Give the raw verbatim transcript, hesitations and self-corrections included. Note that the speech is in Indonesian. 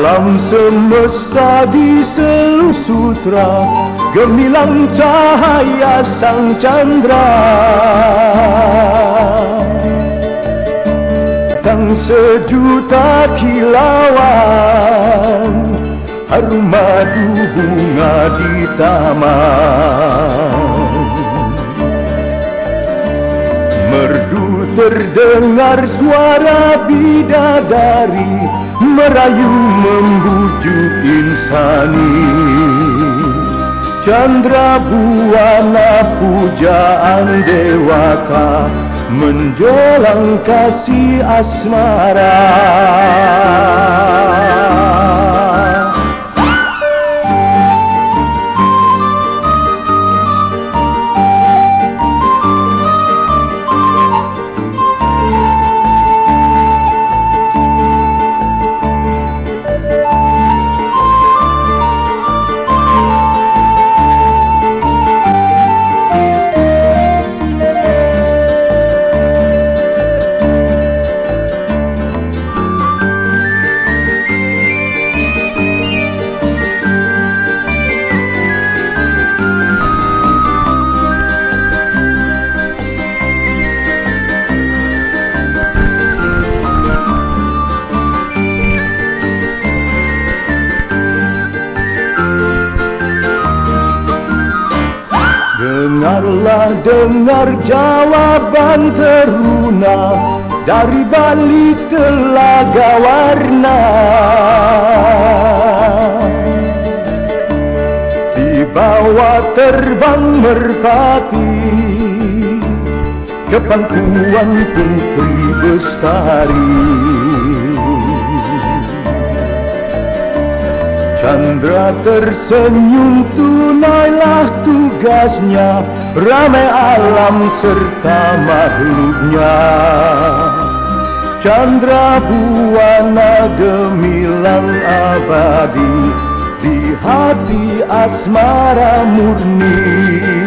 Alam semesta di seluruh sutra, gemilang cahaya sang chandra. Dan sejuta kilauan, harum madu bunga di taman. Merdu terdengar suara bidadari, merayu membujuk insani. Chandra buana pujaan dewata, menjulang kasih asmara. Dengarlah, dengar jawaban teruna dari balik telaga warna. Di bawah terbang merpati, ke pangkuan putri bestari. Chandra tersenyum, tunailah tugasnya, ramai alam serta makhluknya. Chandra buana gemilang abadi, di hati asmara murni.